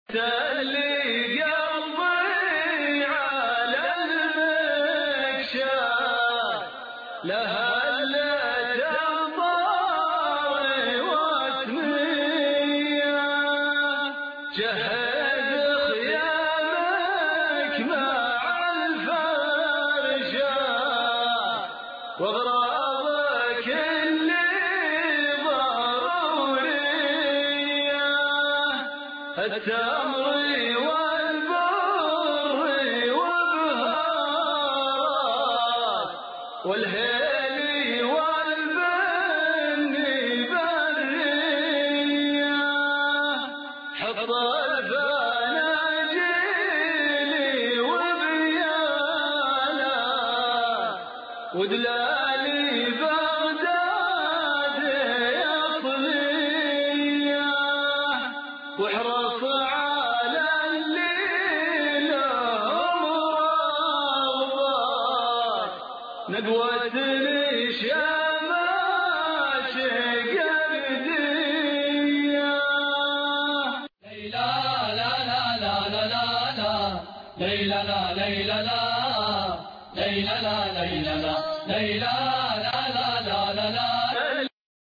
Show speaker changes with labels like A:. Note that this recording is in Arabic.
A: تلي قلبي على المكشاف لهلت الطاري واتمية جهز خيامك مع الفرشة واغراضك اللي ضرورية التمر والبر وبهارات والهيل والبني برية حط الفناجيل وبيانا ودلالي بغداد يا صلية واحرص على اللي لهم رغبات نقوة الشماشق الدية
B: ليلى لا لا لا لا لا لا ليلى لا ليلى لا ليلى لا ليلى لا ليلى لا لا لا لا